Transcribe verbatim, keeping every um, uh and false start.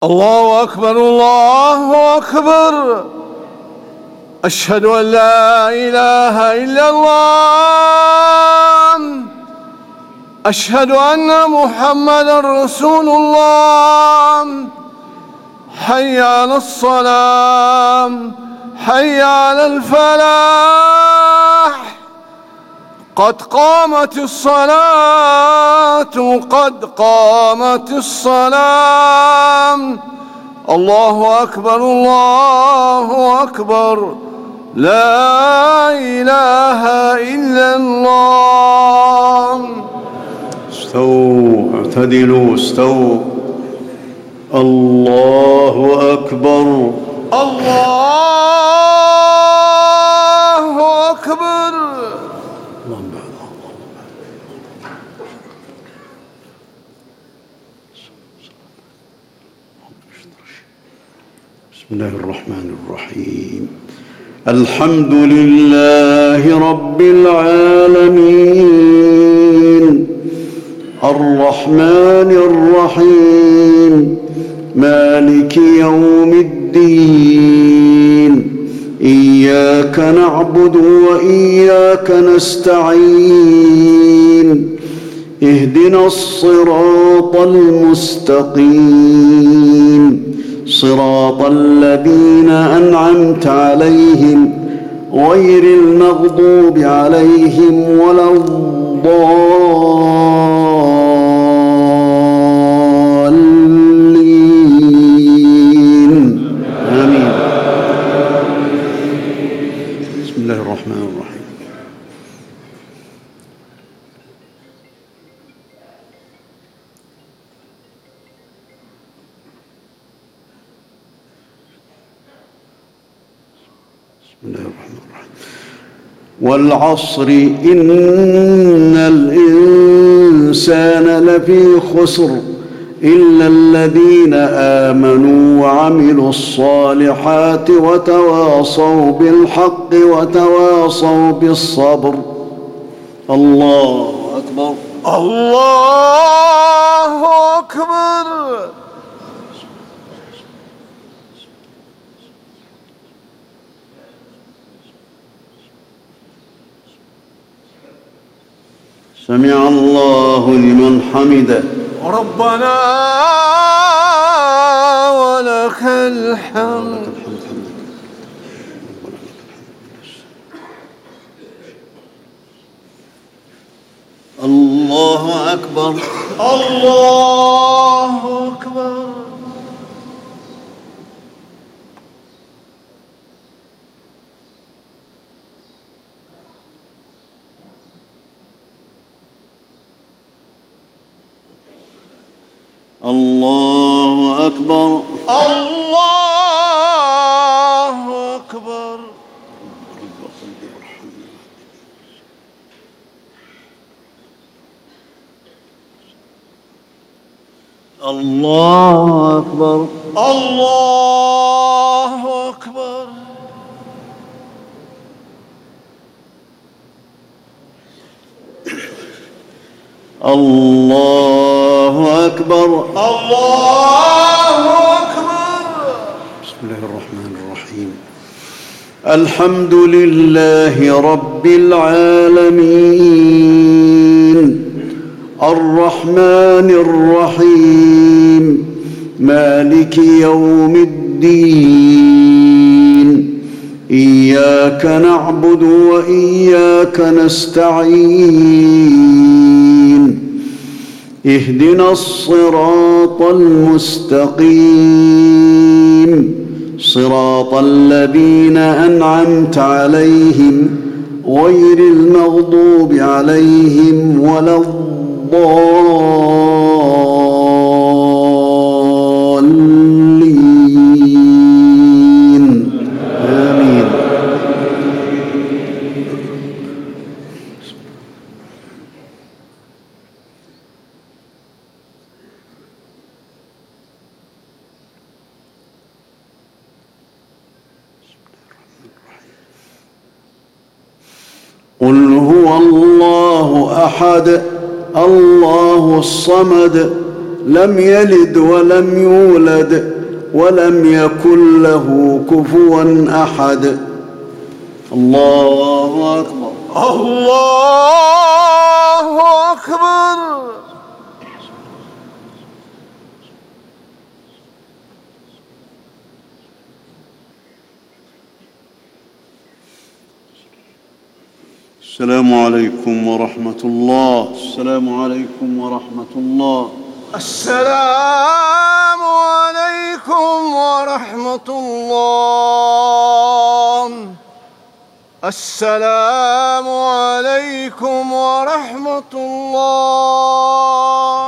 الله أكبر الله أكبر. أشهد أن لا إله إلا الله. أشهد أن محمدًا رسول الله. حي على الصلاة، حي على الفلاح. قد قامت الصلاة، قد قامت الصلاة. الله أكبر الله أكبر. لا إله إلا الله. استووا اعتدلوا استووا. الله أكبر الله أكبر. بسم الله الرحمن الرحيم. الحمد لله رب العالمين، الرحمن الرحيم، مالك يوم الدين. إياك نعبد وإياك نستعين. اهدنا الصراط المستقيم، صراط الذين أنعمت عليهم غير المغضوب عليهم ولا الضالين. آمين. بسم الله الرحمن الرحيم. بسم الله الرحمن الرحيم. والعصر إن الإنسان لفي خسر إلا الذين آمنوا وعملوا الصالحات وتواصوا بالحق وتواصوا بالصبر. الله أكبر الله أكبر. سمع الله لمن حمده. ربنا ولك الحمد. الله أكبر الله أكبر. الله أكبر الله أكبر. الله أكبر الله أكبر. الله أكبر الله أكبر. بسم الله الرحمن الرحيم. الحمد لله رب العالمين، الرحمن الرحيم، مالك يوم الدين. إياك نعبد وإياك نستعين. اهدنا الصراط المستقيم، صراط الذين أنعمت عليهم غير المغضوب عليهم ولا الضالين. آمين. قل هو الله أحد الله الصمد لم يلد ولم يولد ولم يكن له كفوا أحد. الله أكبر. الله أكبر. السلام عليكم ورحمة الله. السلام عليكم ورحمة الله. السلام عليكم ورحمة الله. السلام عليكم ورحمة الله.